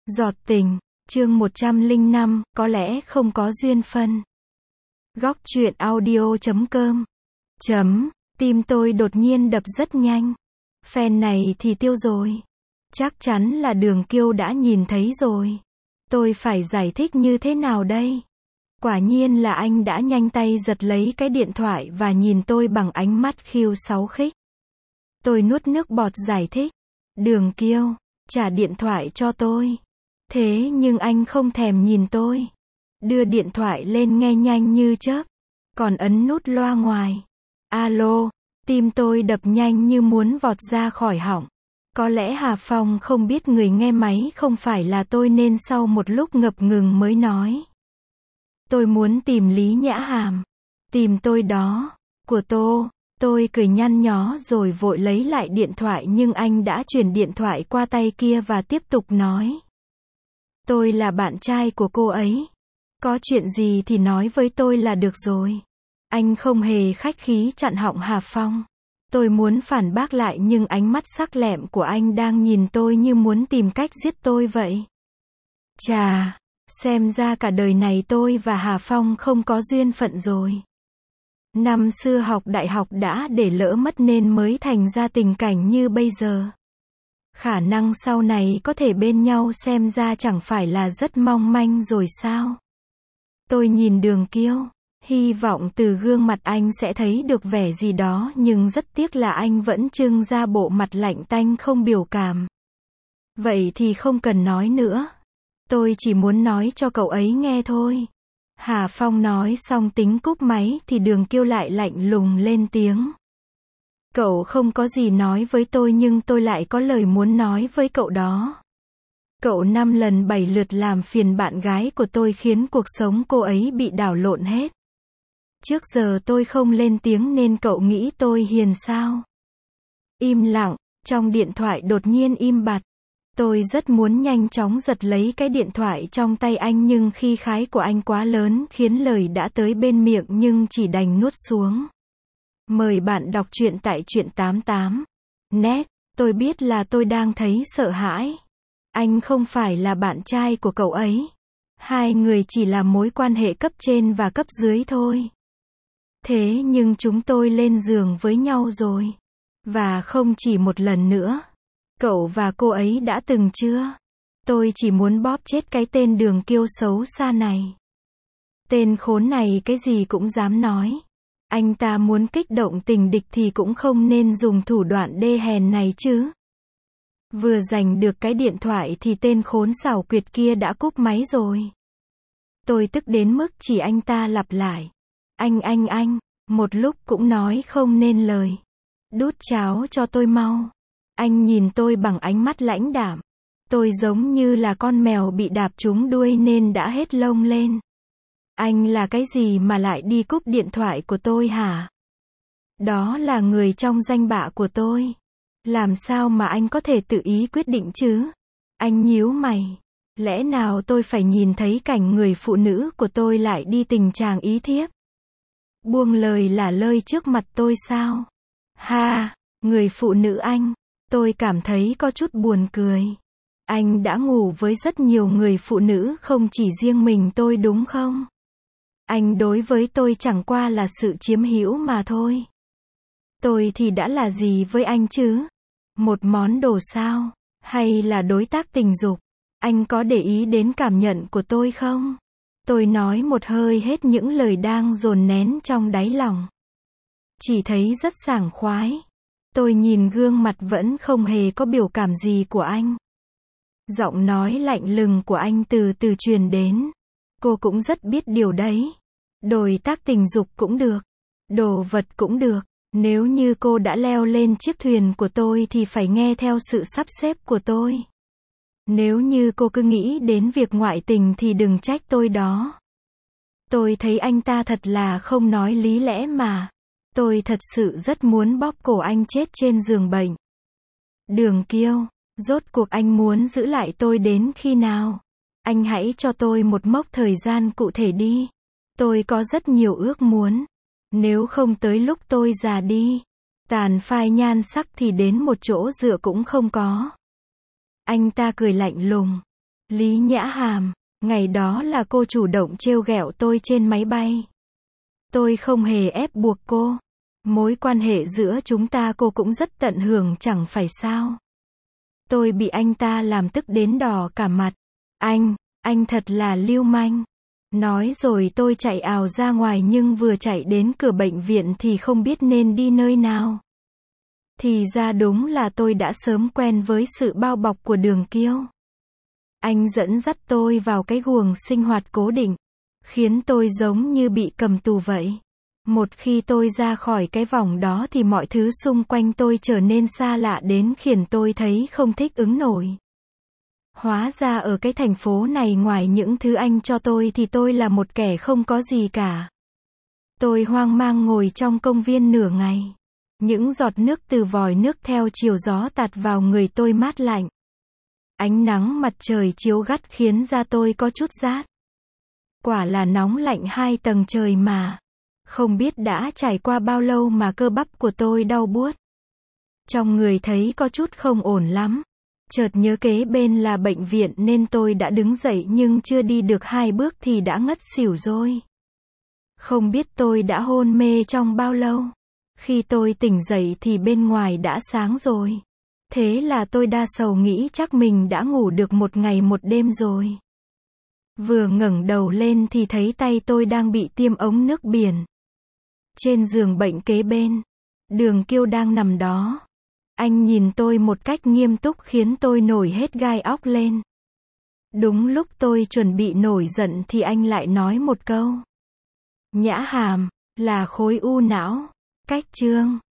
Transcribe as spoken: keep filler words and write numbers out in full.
Giọt tình, chương một trăm lẻ năm, có lẽ không có duyên phân. Góc truyện audio chấm com. Chấm, tim tôi đột nhiên đập rất nhanh. Fan này thì tiêu rồi. Chắc chắn là Đường Kiêu đã nhìn thấy rồi. Tôi phải giải thích như thế nào đây? Quả nhiên là anh đã nhanh tay giật lấy cái điện thoại và nhìn tôi bằng ánh mắt khiêu sáu khích. Tôi nuốt nước bọt giải thích. Đường Kiêu, trả điện thoại cho tôi. Thế nhưng anh không thèm nhìn tôi. Đưa điện thoại lên nghe nhanh như chớp. Còn ấn nút loa ngoài. Alo, tim tôi đập nhanh như muốn vọt ra khỏi họng. Có lẽ Hà Phong không biết người nghe máy không phải là tôi nên sau một lúc ngập ngừng mới nói. Tôi muốn tìm Lý Nhã Hàm. Tìm tôi đó. Của Tô. Tôi cười nhăn nhó rồi vội lấy lại điện thoại nhưng anh đã chuyển điện thoại qua tay kia và tiếp tục nói. Tôi là bạn trai của cô ấy. Có chuyện gì thì nói với tôi là được rồi. Anh không hề khách khí chặn họng Hà Phong. Tôi muốn phản bác lại nhưng ánh mắt sắc lẹm của anh đang nhìn tôi như muốn tìm cách giết tôi vậy. Chà, xem ra cả đời này tôi và Hà Phong không có duyên phận rồi. Năm xưa học đại học đã để lỡ mất nên mới thành ra tình cảnh như bây giờ. Khả năng sau này có thể bên nhau xem ra chẳng phải là rất mong manh rồi sao? Tôi nhìn Đường Kiêu, hy vọng từ gương mặt anh sẽ thấy được vẻ gì đó nhưng rất tiếc là anh vẫn trưng ra bộ mặt lạnh tanh không biểu cảm. Vậy thì không cần nói nữa. Tôi chỉ muốn nói cho cậu ấy nghe thôi. Hà Phong nói xong tính cúp máy thì Đường Kiêu lại lạnh lùng lên tiếng. Cậu không có gì nói với tôi nhưng tôi lại có lời muốn nói với cậu đó. Cậu năm lần bảy lượt làm phiền bạn gái của tôi khiến cuộc sống cô ấy bị đảo lộn hết. Trước giờ tôi không lên tiếng nên cậu nghĩ tôi hiền sao? Im lặng, trong điện thoại đột nhiên im bặt. Tôi rất muốn nhanh chóng giật lấy cái điện thoại trong tay anh nhưng khí khái của anh quá lớn khiến lời đã tới bên miệng nhưng chỉ đành nuốt xuống. Mời bạn đọc truyện tại truyện tám tám net. Tôi biết là tôi đang thấy sợ hãi. Anh không phải là bạn trai của cậu ấy. Hai người chỉ là mối quan hệ cấp trên và cấp dưới thôi. Thế nhưng chúng tôi lên giường với nhau rồi. Và không chỉ một lần nữa. Cậu và cô ấy đã từng chưa? Tôi chỉ muốn bóp chết cái tên Đường Kiêu xấu xa này. Tên khốn này cái gì cũng dám nói. Anh ta muốn kích động tình địch thì cũng không nên dùng thủ đoạn đê hèn này chứ. Vừa giành được cái điện thoại thì tên khốn xảo quyệt kia đã cúp máy rồi. Tôi tức đến mức chỉ anh ta lặp lại. Anh anh anh, một lúc cũng nói không nên lời. Đút cháo cho tôi mau. Anh nhìn tôi bằng ánh mắt lãnh đạm. Tôi giống như là con mèo bị đạp trúng đuôi nên đã hết lông lên. Anh là cái gì mà lại đi cúp điện thoại của tôi hả? Đó là người trong danh bạ của tôi. Làm sao mà anh có thể tự ý quyết định chứ? Anh nhíu mày. Lẽ nào tôi phải nhìn thấy cảnh người phụ nữ của tôi lại đi tình chàng ý thiếp? Buông lời là lơi trước mặt tôi sao? Ha, người phụ nữ anh. Tôi cảm thấy có chút buồn cười. Anh đã ngủ với rất nhiều người phụ nữ không chỉ riêng mình tôi đúng không? Anh đối với tôi chẳng qua là sự chiếm hữu mà thôi. Tôi thì đã là gì với anh chứ? Một món đồ sao? Hay là đối tác tình dục? Anh có để ý đến cảm nhận của tôi không? Tôi nói một hơi hết những lời đang dồn nén trong đáy lòng. Chỉ thấy rất sảng khoái. Tôi nhìn gương mặt vẫn không hề có biểu cảm gì của anh. Giọng nói lạnh lùng của anh từ từ truyền đến. Cô cũng rất biết điều đấy. Đối tác tình dục cũng được. Đồ vật cũng được. Nếu như cô đã leo lên chiếc thuyền của tôi thì phải nghe theo sự sắp xếp của tôi. Nếu như cô cứ nghĩ đến việc ngoại tình thì đừng trách tôi đó. Tôi thấy anh ta thật là không nói lý lẽ mà. Tôi thật sự rất muốn bóp cổ anh chết trên giường bệnh. Đường Kiêu, rốt cuộc anh muốn giữ lại tôi đến khi nào? Anh hãy cho tôi một mốc thời gian cụ thể đi. Tôi có rất nhiều ước muốn. Nếu không tới lúc tôi già đi, tàn phai nhan sắc thì đến một chỗ dựa cũng không có. Anh ta cười lạnh lùng. Lý Nhã Hàm, ngày đó là cô chủ động trêu ghẹo tôi trên máy bay. Tôi không hề ép buộc cô. Mối quan hệ giữa chúng ta cô cũng rất tận hưởng chẳng phải sao. Tôi bị anh ta làm tức đến đỏ cả mặt. Anh, anh thật là lưu manh. Nói rồi tôi chạy ào ra ngoài nhưng vừa chạy đến cửa bệnh viện thì không biết nên đi nơi nào. Thì ra đúng là tôi đã sớm quen với sự bao bọc của Đường Kiêu. Anh dẫn dắt tôi vào cái guồng sinh hoạt cố định, khiến tôi giống như bị cầm tù vậy. Một khi tôi ra khỏi cái vòng đó thì mọi thứ xung quanh tôi trở nên xa lạ đến khiến tôi thấy không thích ứng nổi. Hóa ra ở cái thành phố này ngoài những thứ anh cho tôi thì tôi là một kẻ không có gì cả. Tôi hoang mang ngồi trong công viên nửa ngày. Những giọt nước từ vòi nước theo chiều gió tạt vào người tôi mát lạnh. Ánh nắng mặt trời chiếu gắt khiến da tôi có chút rát. Quả là nóng lạnh hai tầng trời mà. Không biết đã trải qua bao lâu mà cơ bắp của tôi đau buốt. Trong người thấy có chút không ổn lắm. Chợt nhớ kế bên là bệnh viện nên tôi đã đứng dậy nhưng chưa đi được hai bước thì đã ngất xỉu rồi. Không biết tôi đã hôn mê trong bao lâu. Khi tôi tỉnh dậy thì bên ngoài đã sáng rồi. Thế là tôi đa sầu nghĩ chắc mình đã ngủ được một ngày một đêm rồi. Vừa ngẩng đầu lên thì thấy tay tôi đang bị tiêm ống nước biển. Trên giường bệnh kế bên, Đường Kiêu đang nằm đó. Anh nhìn tôi một cách nghiêm túc khiến tôi nổi hết gai óc lên. Đúng lúc tôi chuẩn bị nổi giận thì anh lại nói một câu. Nhã Hàm, là khối u não. Cách chương